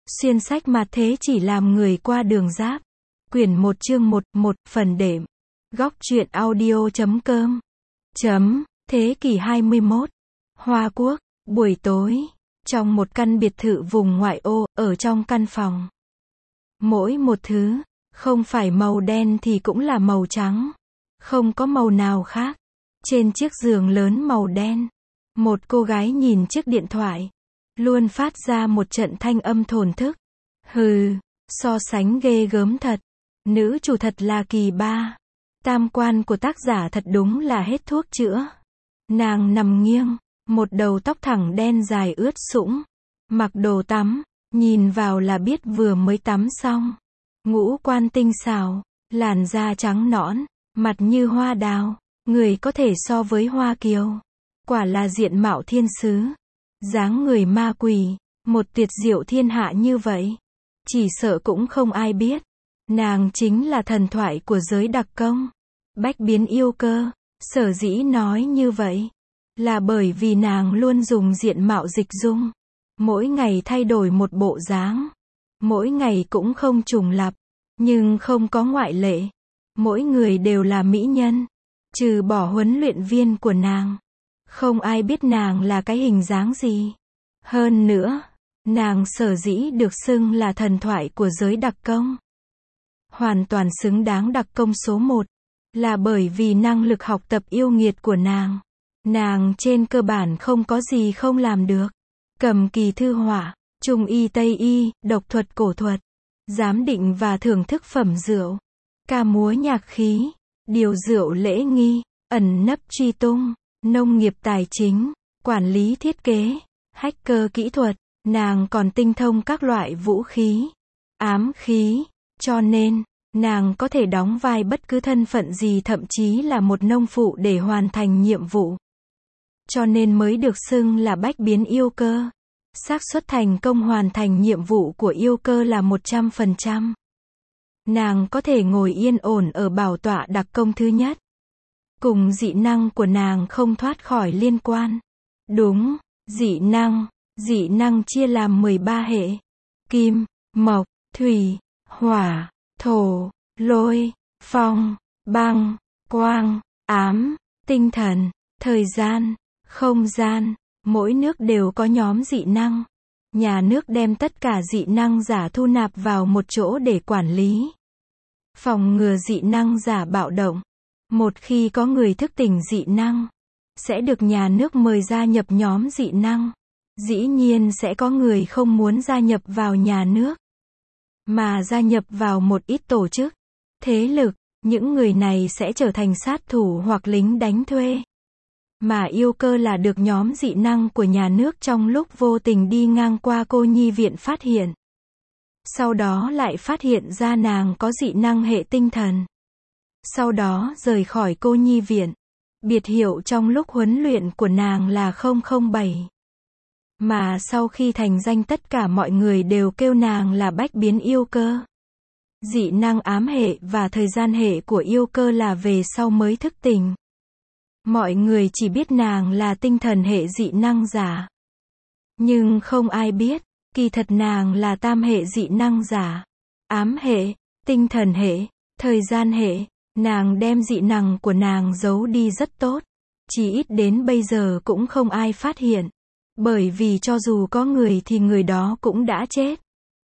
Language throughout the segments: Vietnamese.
Xuyên sách mà thế chỉ làm người qua đường giáp. Quyển 1 chương 1, phần đệm. Góc truyện audio.com. Thế kỷ 21. Hoa Quốc, buổi tối. Trong một căn biệt thự vùng ngoại ô, ở trong căn phòng. Mỗi một thứ, không phải màu đen thì cũng là màu trắng. Không có màu nào khác. Trên chiếc giường lớn màu đen, một cô gái nhìn chiếc điện thoại, luôn phát ra một trận thanh âm thổn thức. Hừ, so sánh ghê gớm thật. Nữ chủ thật là kỳ ba. Tam quan của tác giả thật đúng là hết thuốc chữa. Nàng nằm nghiêng, một đầu tóc thẳng đen dài ướt sũng, mặc đồ tắm, nhìn vào là biết vừa mới tắm xong. Ngũ quan tinh xảo, làn da trắng nõn, mặt như hoa đào, người có thể so với Hoa Kiều. Quả là diện mạo thiên sứ, dáng người ma quỷ, một tuyệt diệu thiên hạ như vậy, chỉ sợ cũng không ai biết. Nàng chính là thần thoại của giới đặc công, bách biến yêu cơ. Sở dĩ nói như vậy, là bởi vì nàng luôn dùng diện mạo dịch dung, mỗi ngày thay đổi một bộ dáng, mỗi ngày cũng không trùng lặp, nhưng không có ngoại lệ. Mỗi người đều là mỹ nhân, trừ bỏ huấn luyện viên của nàng. Không ai biết nàng là cái hình dáng gì. Hơn nữa, nàng sở dĩ được xưng là thần thoại của giới đặc công, hoàn toàn xứng đáng đặc công số 1, là bởi vì năng lực học tập yêu nghiệt của nàng. Nàng trên cơ bản không có gì không làm được. Cầm kỳ thư họa, trung y tây y, độc thuật cổ thuật, giám định và thưởng thức phẩm rượu, ca múa nhạc khí, điều rượu lễ nghi, ẩn nấp truy tung, nông nghiệp tài chính, quản lý thiết kế, hacker kỹ thuật. Nàng còn tinh thông các loại vũ khí, ám khí, cho nên, nàng có thể đóng vai bất cứ thân phận gì, thậm chí là một nông phụ để hoàn thành nhiệm vụ. Cho nên mới được xưng là bách biến yêu cơ. Xác suất thành công hoàn thành nhiệm vụ của yêu cơ là 100%. Nàng có thể ngồi yên ổn ở bảo tọa đặc công thứ nhất. Cùng dị năng của nàng không thoát khỏi liên quan. Đúng, dị năng chia làm 13 hệ. Kim, mộc, thủy, hỏa, thổ, lôi, phong, băng, quang, ám, tinh thần, thời gian, không gian. Mỗi nước đều có nhóm dị năng. Nhà nước đem tất cả dị năng giả thu nạp vào một chỗ để quản lý, phòng ngừa dị năng giả bạo động. Một khi có người thức tỉnh dị năng, sẽ được nhà nước mời gia nhập nhóm dị năng. Dĩ nhiên sẽ có người không muốn gia nhập vào nhà nước, mà gia nhập vào một ít tổ chức, thế lực. Những người này sẽ trở thành sát thủ hoặc lính đánh thuê. Mà yêu cơ là được nhóm dị năng của nhà nước trong lúc vô tình đi ngang qua cô nhi viện phát hiện. Sau đó lại phát hiện ra nàng có dị năng hệ tinh thần. Sau đó rời khỏi cô nhi viện. Biệt hiệu trong lúc huấn luyện của nàng là 007. Mà sau khi thành danh tất cả mọi người đều kêu nàng là bách biến yêu cơ. Dị năng ám hệ và thời gian hệ của yêu cơ là về sau mới thức tỉnh. Mọi người chỉ biết nàng là tinh thần hệ dị năng giả. Nhưng không ai biết, kỳ thật nàng là tam hệ dị năng giả. Ám hệ, tinh thần hệ, thời gian hệ. Nàng đem dị năng của nàng giấu đi rất tốt. Chỉ ít đến bây giờ cũng không ai phát hiện. Bởi vì cho dù có người thì người đó cũng đã chết.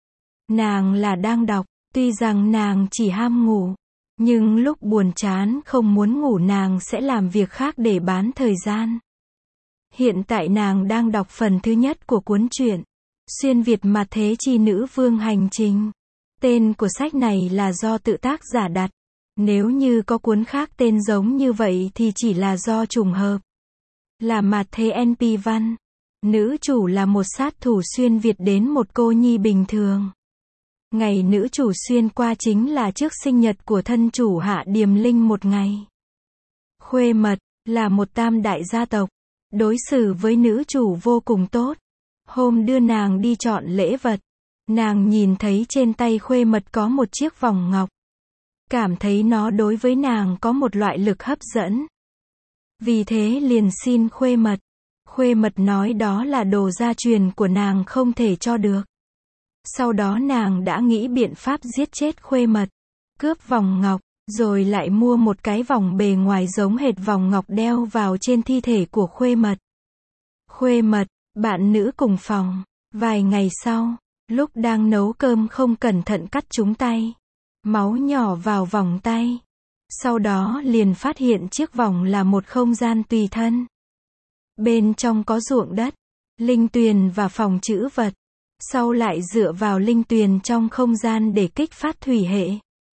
Nàng là đang đọc, tuy rằng nàng chỉ ham ngủ. Nhưng lúc buồn chán không muốn ngủ nàng sẽ làm việc khác để bán thời gian. Hiện tại nàng đang đọc phần thứ nhất của cuốn truyện Xuyên Việt Mạt Thế Chi Nữ Vương Hành Trình. Tên của sách này là do tự tác giả đặt. Nếu như có cuốn khác tên giống như vậy thì chỉ là do trùng hợp. Là Mạt Thế NP Văn. Nữ chủ là một sát thủ xuyên Việt đến một cô nhi bình thường. Ngày nữ chủ xuyên qua chính là trước sinh nhật của thân chủ Hạ Điềm Linh một ngày. Khuê mật, là một tam đại gia tộc, đối xử với nữ chủ vô cùng tốt. Hôm đưa nàng đi chọn lễ vật, nàng nhìn thấy trên tay khuê mật có một chiếc vòng ngọc. Cảm thấy nó đối với nàng có một loại lực hấp dẫn. Vì thế liền xin khuê mật. Khuê mật nói đó là đồ gia truyền của nàng không thể cho được. Sau đó nàng đã nghĩ biện pháp giết chết Khuê Mật, cướp vòng ngọc, rồi lại mua một cái vòng bề ngoài giống hệt vòng ngọc đeo vào trên thi thể của Khuê Mật. Khuê Mật, bạn nữ cùng phòng. Vài ngày sau, lúc đang nấu cơm không cẩn thận cắt trúng tay. Máu nhỏ vào vòng tay. Sau đó liền phát hiện chiếc vòng là một không gian tùy thân. Bên trong có ruộng đất, linh tuyền và phòng trữ vật. Sau lại dựa vào linh tuyền trong không gian để kích phát thủy hệ,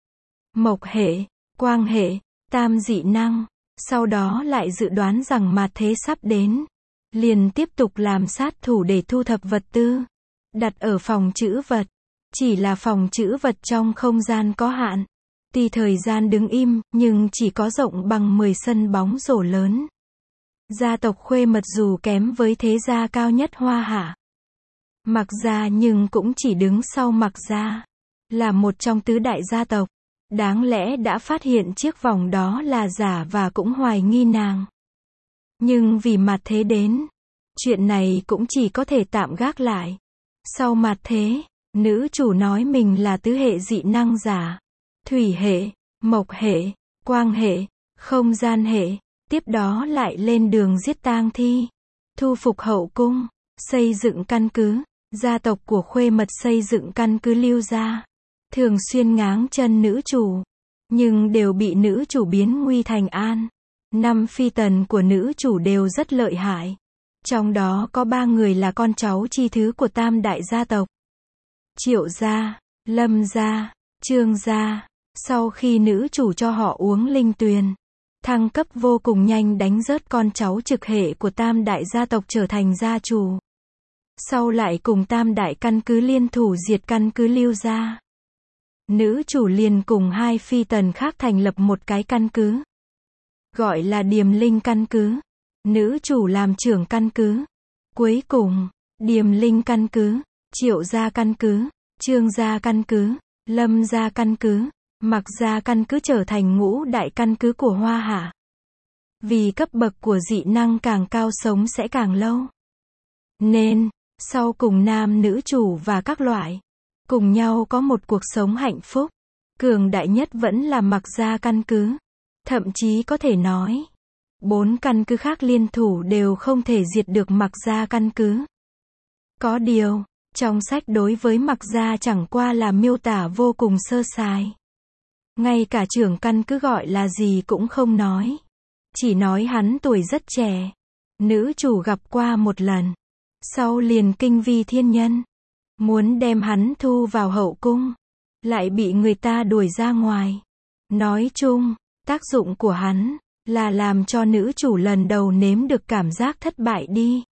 mộc hệ, quang hệ, tam dị năng. Sau đó lại dự đoán rằng mạt thế sắp đến. Liền tiếp tục làm sát thủ để thu thập vật tư. Đặt ở phòng trữ vật. Chỉ là phòng trữ vật trong không gian có hạn. Tuy thời gian đứng im, nhưng chỉ có rộng bằng 10 sân bóng rổ lớn. Gia tộc Khuê Mật dù kém với thế gia cao nhất Hoa Hạ, Mạc gia, nhưng cũng chỉ đứng sau Mạc gia. Là một trong tứ đại gia tộc. Đáng lẽ đã phát hiện chiếc vòng đó là giả và cũng hoài nghi nàng. Nhưng vì mạt thế đến, chuyện này cũng chỉ có thể tạm gác lại. Sau mạt thế, nữ chủ nói mình là tứ hệ dị năng giả. Thủy hệ, mộc hệ, quang hệ, không gian hệ. Tiếp đó lại lên đường giết tang thi, thu phục hậu cung, xây dựng căn cứ. Gia tộc của Khuê Mật xây dựng căn cứ Lưu gia. Thường xuyên ngáng chân nữ chủ, nhưng đều bị nữ chủ biến nguy thành an. 5 phi tần của nữ chủ đều rất lợi hại. Trong đó có 3 người là con cháu chi thứ của tam đại gia tộc. Triệu gia, Lâm gia, Trương gia. Sau khi nữ chủ cho họ uống linh tuyền, thăng cấp vô cùng nhanh, đánh rớt con cháu trực hệ của tam đại gia tộc trở thành gia chủ. Sau lại cùng tam đại căn cứ liên thủ diệt căn cứ Lưu gia. Nữ chủ liền cùng 2 phi tần khác thành lập một cái căn cứ, gọi là Điềm Linh căn cứ. Nữ chủ làm trưởng căn cứ. Cuối cùng, Điềm Linh căn cứ, Triệu gia căn cứ, Trương gia căn cứ, Lâm gia căn cứ, Mạc gia căn cứ trở thành ngũ đại căn cứ của Hoa Hạ. Vì cấp bậc của dị năng càng cao sống sẽ càng lâu, nên sau cùng nam nữ chủ và các loại cùng nhau có một cuộc sống hạnh phúc. Cường đại nhất vẫn là Mạc gia căn cứ. Thậm chí có thể nói, 4 căn cứ khác liên thủ đều không thể diệt được Mạc gia căn cứ. Có điều, trong sách đối với Mạc gia chẳng qua là miêu tả vô cùng sơ sài. Ngay cả trưởng căn cứ gọi là gì cũng không nói. Chỉ nói hắn tuổi rất trẻ. Nữ chủ gặp qua một lần. Sau liền kinh vi thiên nhân. Muốn đem hắn thu vào hậu cung. Lại bị người ta đuổi ra ngoài. Nói chung, tác dụng của hắn là làm cho nữ chủ lần đầu nếm được cảm giác thất bại đi.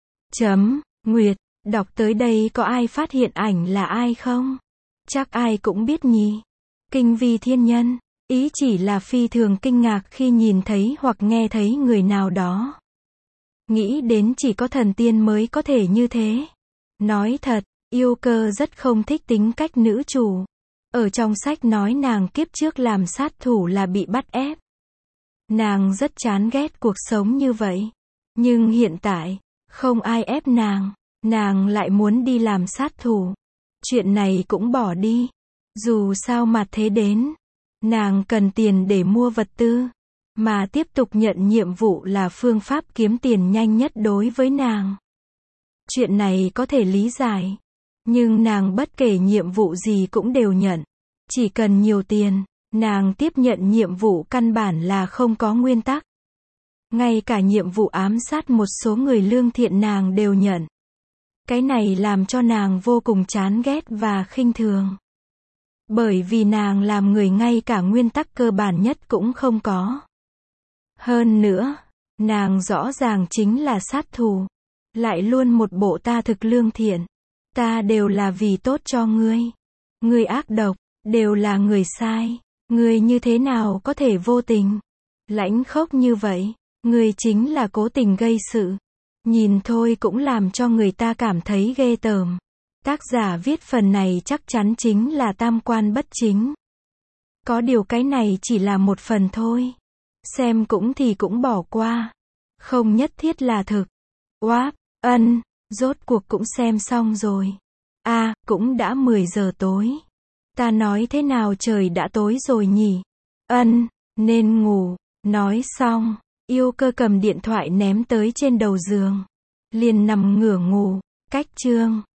Nguyệt, đọc tới đây có ai phát hiện ảnh là ai không? Chắc ai cũng biết nhỉ. Kinh vi thiên nhân, ý chỉ là phi thường kinh ngạc khi nhìn thấy hoặc nghe thấy người nào đó. Nghĩ đến chỉ có thần tiên mới có thể như thế. Nói thật, yêu cơ rất không thích tính cách nữ chủ. Ở trong sách nói nàng kiếp trước làm sát thủ là bị bắt ép. Nàng rất chán ghét cuộc sống như vậy. Nhưng hiện tại, không ai ép nàng lại muốn đi làm sát thủ. Chuyện này cũng bỏ đi. Dù sao mạt thế đến, nàng cần tiền để mua vật tư, mà tiếp tục nhận nhiệm vụ là phương pháp kiếm tiền nhanh nhất đối với nàng. Chuyện này có thể lý giải, nhưng nàng bất kể nhiệm vụ gì cũng đều nhận. Chỉ cần nhiều tiền, nàng tiếp nhận nhiệm vụ căn bản là không có nguyên tắc. Ngay cả nhiệm vụ ám sát một số người lương thiện nàng đều nhận. Cái này làm cho nàng vô cùng chán ghét và khinh thường. Bởi vì nàng làm người ngay cả nguyên tắc cơ bản nhất cũng không có. Hơn nữa, nàng rõ ràng chính là sát thủ. Lại luôn một bộ ta thực lương thiện. Ta đều là vì tốt cho ngươi. Ngươi ác độc, đều là người sai. Ngươi như thế nào có thể vô tình, lãnh khốc như vậy? Ngươi chính là cố tình gây sự. Nhìn thôi cũng làm cho người ta cảm thấy ghê tởm. Tác giả viết phần này chắc chắn chính là tam quan bất chính. Có điều cái này chỉ là một phần thôi. Xem cũng thì cũng bỏ qua. Không nhất thiết là thực. Rốt cuộc cũng xem xong rồi. Cũng đã 10 giờ tối. Ta nói thế nào trời đã tối rồi nhỉ? Nên ngủ. Nói xong, Yêu Cơ cầm điện thoại ném tới trên đầu giường. Liền nằm ngửa ngủ. Cách chương